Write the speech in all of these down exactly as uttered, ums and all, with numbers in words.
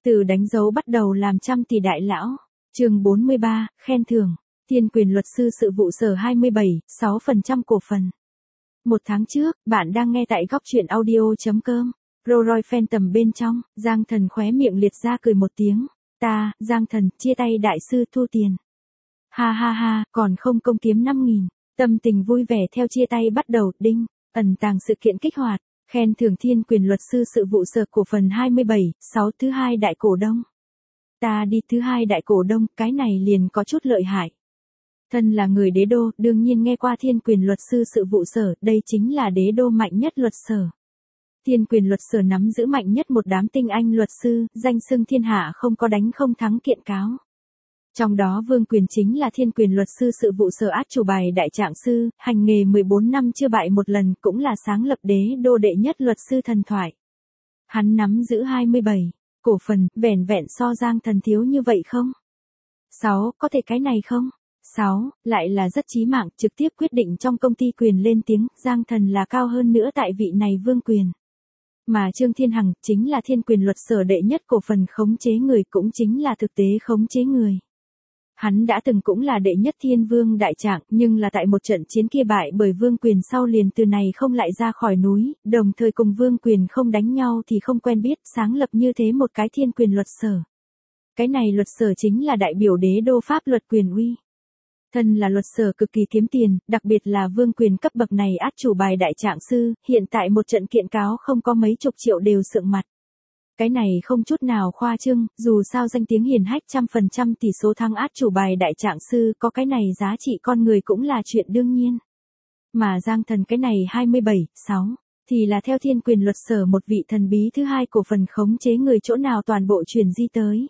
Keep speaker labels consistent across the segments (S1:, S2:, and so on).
S1: Từ đánh dấu bắt đầu làm trăm tỷ đại lão. Chương bốn mươi ba, khen thưởng. Thiên quyền luật sư sự vụ sở hai mươi bảy, sáu phần trăm cổ phần. Một tháng trước, bạn đang nghe tại góc truyện audio.com. Roy Phantom bên trong, Giang Thần khóe miệng liệt ra cười một tiếng. Ta, Giang Thần, chia tay đại sư thu tiền. Ha ha ha, còn không công kiếm năm nghìn. Tâm tình vui vẻ theo chia tay bắt đầu, đinh, ẩn tàng sự kiện kích hoạt. Khen thưởng thiên quyền luật sư sự vụ sở cổ phần hai mươi bảy, sáu thứ hai đại cổ đông. Ta đi thứ hai đại cổ đông, cái này liền có chút lợi hại. Thân là người đế đô, đương nhiên nghe qua thiên quyền luật sư sự vụ sở, đây chính là đế đô mạnh nhất luật sở. Thiên quyền luật sở nắm giữ mạnh nhất một đám tinh anh luật sư, danh xưng thiên hạ không có đánh không thắng kiện cáo. Trong đó Vương Quyền chính là thiên quyền luật sư sự vụ sở át chủ bài đại trạng sư, hành nghề mười bốn năm chưa bại một lần, cũng là sáng lập đế đô đệ nhất luật sư thần thoại. Hắn nắm giữ hai mươi bảy cổ phần, vẻn vẹn so Giang Thần thiếu như vậy không? sáu Có thể cái này không? sáu Lại là rất chí mạng, trực tiếp quyết định trong công ty quyền lên tiếng, Giang Thần là cao hơn nữa tại vị này Vương Quyền. Mà Trương Thiên Hằng, chính là thiên quyền luật sở đệ nhất cổ phần khống chế người, cũng chính là thực tế khống chế người. Hắn đã từng cũng là đệ nhất thiên vương đại trạng, nhưng là tại một trận chiến kia bại bởi Vương Quyền sau liền từ này không lại ra khỏi núi, đồng thời cùng Vương Quyền không đánh nhau thì không quen biết, sáng lập như thế một cái thiên quyền luật sở. Cái này luật sở chính là đại biểu đế đô pháp luật quyền uy. Thân là luật sở cực kỳ kiếm tiền, đặc biệt là Vương Quyền cấp bậc này át chủ bài đại trạng sư, hiện tại một trận kiện cáo không có mấy chục triệu đều sượng mặt. Cái này không chút nào khoa trương, dù sao danh tiếng hiển hách trăm phần trăm tỷ số thắng át chủ bài đại trạng sư, có cái này giá trị con người cũng là chuyện đương nhiên. Mà Giang Thần cái này hai mươi bảy, sáu, thì là theo thiên quyền luật sở một vị thần bí thứ hai cổ phần khống chế người chỗ nào toàn bộ chuyển di tới.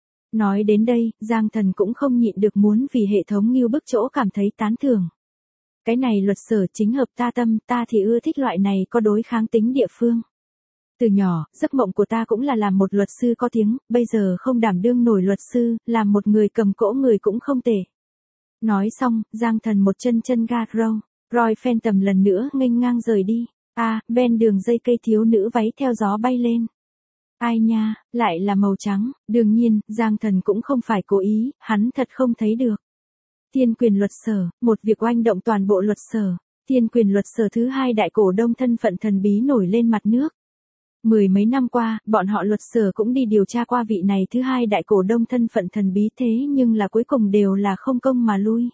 S1: Nói đến đây, Giang Thần cũng không nhịn được muốn vì hệ thống nghiêu bức chỗ cảm thấy tán thưởng. Cái này luật sở chính hợp ta tâm, ta thì ưa thích loại này có đối kháng tính địa phương. Từ nhỏ, giấc mộng của ta cũng là làm một luật sư có tiếng, bây giờ không đảm đương nổi luật sư, làm một người cầm cỗ người cũng không tệ. Nói xong, Giang Thần một chân chân ga râu, Roy Phantom lần nữa nghênh ngang rời đi. A, à, ven đường dây cây thiếu nữ váy theo gió bay lên. Ai nha, lại là màu trắng, đương nhiên, Giang Thần cũng không phải cố ý, hắn thật không thấy được. Thiên quyền luật sở, một việc oanh động toàn bộ luật sở. Thiên quyền luật sở thứ hai đại cổ đông thân phận thần bí nổi lên mặt nước. Mười mấy năm qua, bọn họ luật sở cũng đi điều tra qua vị này thứ hai đại cổ đông thân phận thần bí thế nhưng là cuối cùng đều là không công mà lui.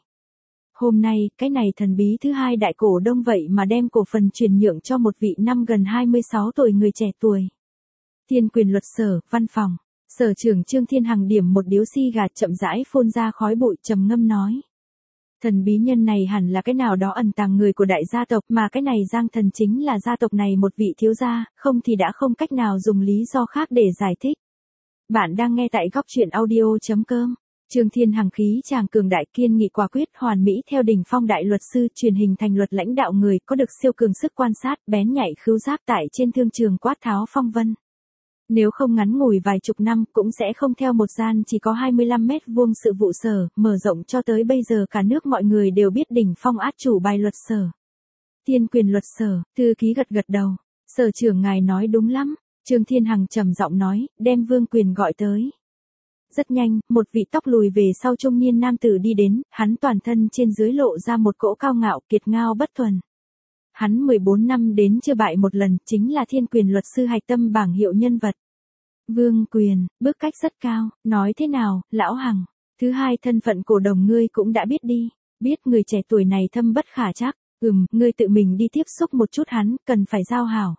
S1: Hôm nay, cái này thần bí thứ hai đại cổ đông vậy mà đem cổ phần chuyển nhượng cho một vị năm gần hai mươi sáu tuổi người trẻ tuổi. Thiên quyền luật sở, văn phòng, sở trưởng Trương Thiên Hằng điểm một điếu xi gà chậm rãi phun ra khói bụi trầm ngâm nói. Thần bí nhân này hẳn là cái nào đó ẩn tàng người của đại gia tộc, mà cái này Giang Thần chính là gia tộc này một vị thiếu gia, không thì đã không cách nào dùng lý do khác để giải thích. Bạn đang nghe tại góc truyện audio.com. Trương Thiên Hằng khí chàng cường đại kiên nghị quả quyết hoàn mỹ theo đỉnh phong đại luật sư truyền hình thành luật lãnh đạo người có được siêu cường sức quan sát bén nhạy khứu giác tại trên thương trường quát tháo phong vân. Nếu không ngắn ngủi vài chục năm cũng sẽ không theo một gian chỉ có hai mươi lăm mét vuông sự vụ sở, mở rộng cho tới bây giờ cả nước mọi người đều biết đỉnh phong át chủ bài luật sở. Thiên quyền luật sở, thư ký gật gật đầu, sở trưởng ngài nói đúng lắm, Trương Thiên Hằng trầm giọng nói, đem Vương Quyền gọi tới. Rất nhanh, một vị tóc lùi về sau trung niên nam tử đi đến, hắn toàn thân trên dưới lộ ra một cỗ cao ngạo kiệt ngao bất thuần. Hắn mười bốn năm đến chưa bại một lần, chính là thiên quyền luật sư hạch tâm bảng hiệu nhân vật. Vương Quyền, bước cách rất cao, nói thế nào, lão Hằng, thứ hai thân phận cổ đồng ngươi cũng đã biết đi, biết người trẻ tuổi này thâm bất khả trắc, ừm, ngươi tự mình đi tiếp xúc một chút hắn, cần phải giao hảo.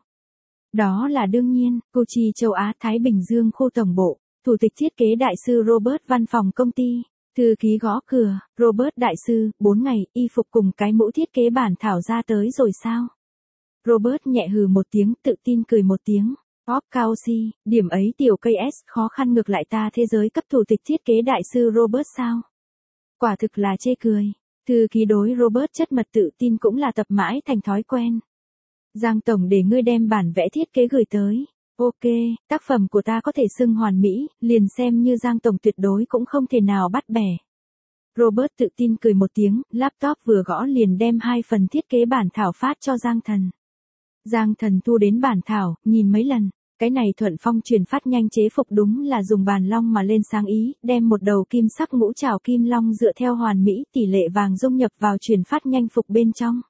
S1: Đó là đương nhiên, Gucci châu Á Thái Bình Dương khu tổng bộ, thủ tịch thiết kế đại sư Robert văn phòng công ty. Thư ký gõ cửa, Robert đại sư, bốn ngày, y phục cùng cái mũ thiết kế bản thảo ra tới rồi sao? Robert nhẹ hừ một tiếng, tự tin cười một tiếng. Top cao si, điểm ấy tiểu cây S khó khăn ngược lại ta thế giới cấp thủ tịch thiết kế đại sư Robert sao? Quả thực là chê cười. Thư ký đối Robert chất mật tự tin cũng là tập mãi thành thói quen. Giang Tổng để ngươi đem bản vẽ thiết kế gửi tới. Ok, tác phẩm của ta có thể xưng hoàn mỹ, liền xem như Giang Tổng tuyệt đối cũng không thể nào bắt bẻ. Robert tự tin cười một tiếng, laptop vừa gõ liền đem hai phần thiết kế bản thảo phát cho Giang Thần. Giang Thần thu đến bản thảo, nhìn mấy lần, Cái này Thuận Phong truyền phát nhanh chế phục đúng là dùng bàn long mà lên sáng ý, đem một đầu kim sắc ngũ trảo kim long dựa theo hoàn mỹ tỷ lệ vàng dung nhập vào truyền phát nhanh phục bên trong.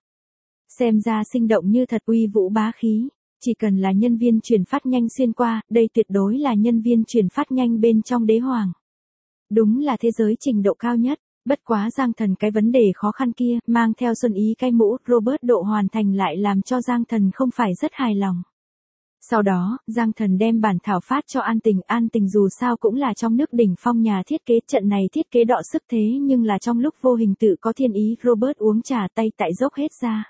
S1: Xem ra sinh động như thật, uy vũ bá khí. Chỉ cần là nhân viên truyền phát nhanh xuyên qua, đây tuyệt đối là nhân viên truyền phát nhanh bên trong đế hoàng. Đúng là thế giới trình độ cao nhất. Bất quá Giang Thần cái vấn đề khó khăn kia, mang theo Xuân Ý cái mũ, Robert độ hoàn thành lại làm cho Giang Thần không phải rất hài lòng. Sau đó, Giang Thần đem bản thảo phát cho An Tình, An Tình dù sao cũng là trong nước đỉnh phong nhà thiết kế, trận này thiết kế đọ sức thế nhưng là trong lúc vô hình tự có thiên ý, Robert uống trà tay tại dốc hết ra.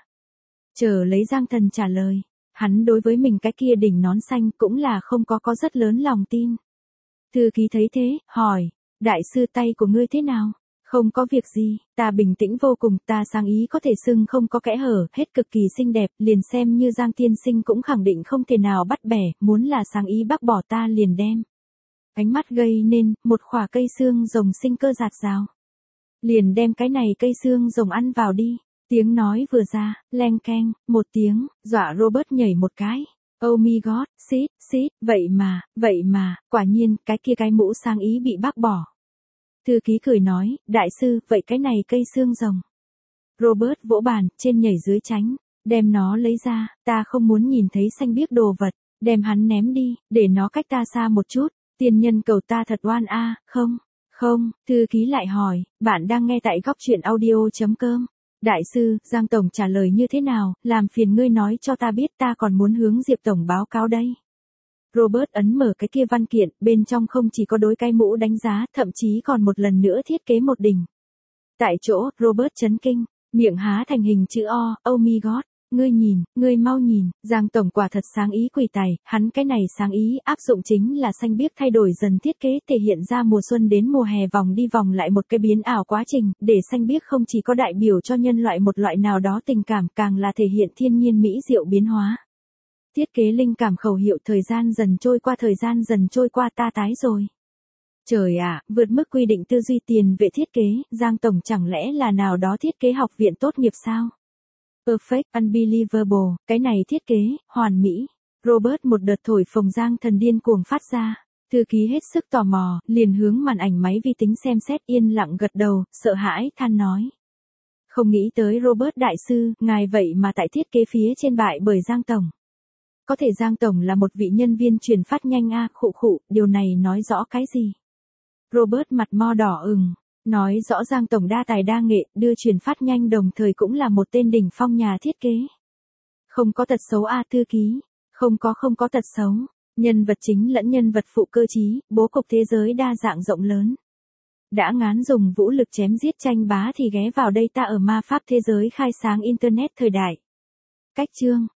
S1: Chờ lấy Giang Thần trả lời, hắn đối với mình cái kia đỉnh nón xanh cũng là không có có rất lớn lòng tin. Thư ký thấy thế, hỏi, đại sư tay của ngươi thế nào? Không có việc gì, ta bình tĩnh vô cùng, ta sáng ý có thể xưng không có kẽ hở, hết cực kỳ xinh đẹp, liền xem như Giang tiên sinh cũng khẳng định không thể nào bắt bẻ, muốn là sáng ý bác bỏ ta liền đem. Ánh mắt gây nên, một khỏa cây xương rồng sinh cơ giạt rào. Liền đem cái này cây xương rồng ăn vào đi, tiếng nói vừa ra, leng keng, một tiếng, dọa Robert nhảy một cái. Oh my god, xít, xít, vậy mà, vậy mà, quả nhiên, cái kia cái mũ sáng ý bị bác bỏ. Thư ký cười nói, đại sư, vậy cái này cây xương rồng. Robert vỗ bàn, trên nhảy dưới tránh, đem nó lấy ra, ta không muốn nhìn thấy xanh biếc đồ vật, đem hắn ném đi, để nó cách ta xa một chút, tiên nhân cầu ta thật oan a, không, không, thư ký lại hỏi, bạn đang nghe tại góc truyện audio chấm com. Đại sư, Giang Tổng trả lời như thế nào, làm phiền ngươi nói cho ta biết, ta còn muốn hướng Diệp Tổng báo cáo đây. Robert ấn mở cái kia văn kiện, bên trong không chỉ có đối cái mũ đánh giá, thậm chí còn một lần nữa thiết kế một đỉnh. Tại chỗ, Robert chấn kinh, miệng há thành hình chữ O, oh my god, ngươi nhìn, ngươi mau nhìn, Giang Tổng quả thật sáng ý quỷ tài, hắn cái này sáng ý áp dụng chính là xanh biếc thay đổi dần thiết kế thể hiện ra mùa xuân đến mùa hè vòng đi vòng lại một cái biến ảo quá trình, để xanh biếc không chỉ có đại biểu cho nhân loại một loại nào đó tình cảm, càng là thể hiện thiên nhiên mỹ diệu biến hóa. Thiết kế linh cảm khẩu hiệu thời gian dần trôi qua, thời gian dần trôi qua ta tái rồi. Trời ạ, vượt mức quy định tư duy tiền vệ thiết kế, Giang Tổng chẳng lẽ là nào đó thiết kế học viện tốt nghiệp sao? Perfect, unbelievable, cái này thiết kế, hoàn mỹ. Robert một đợt thổi phồng Giang Thần điên cuồng phát ra. Thư ký hết sức tò mò, liền hướng màn ảnh máy vi tính xem xét, yên lặng gật đầu, sợ hãi, than nói. Không nghĩ tới Robert đại sư, ngài vậy mà tại thiết kế phía trên bại bởi Giang Tổng. Có thể Giang Tổng là một vị nhân viên truyền phát nhanh a, khụ khụ, điều này nói rõ cái gì? Robert mặt mo đỏ ửng, nói rõ Giang Tổng đa tài đa nghệ, đưa truyền phát nhanh đồng thời cũng là một tên đỉnh phong nhà thiết kế. Không có tật xấu a, thư ký, không có không có tật xấu, nhân vật chính lẫn nhân vật phụ cơ trí, bố cục thế giới đa dạng rộng lớn. Đã ngán dùng vũ lực chém giết tranh bá thì ghé vào đây ta ở ma pháp thế giới khai sáng internet thời đại. Cách chương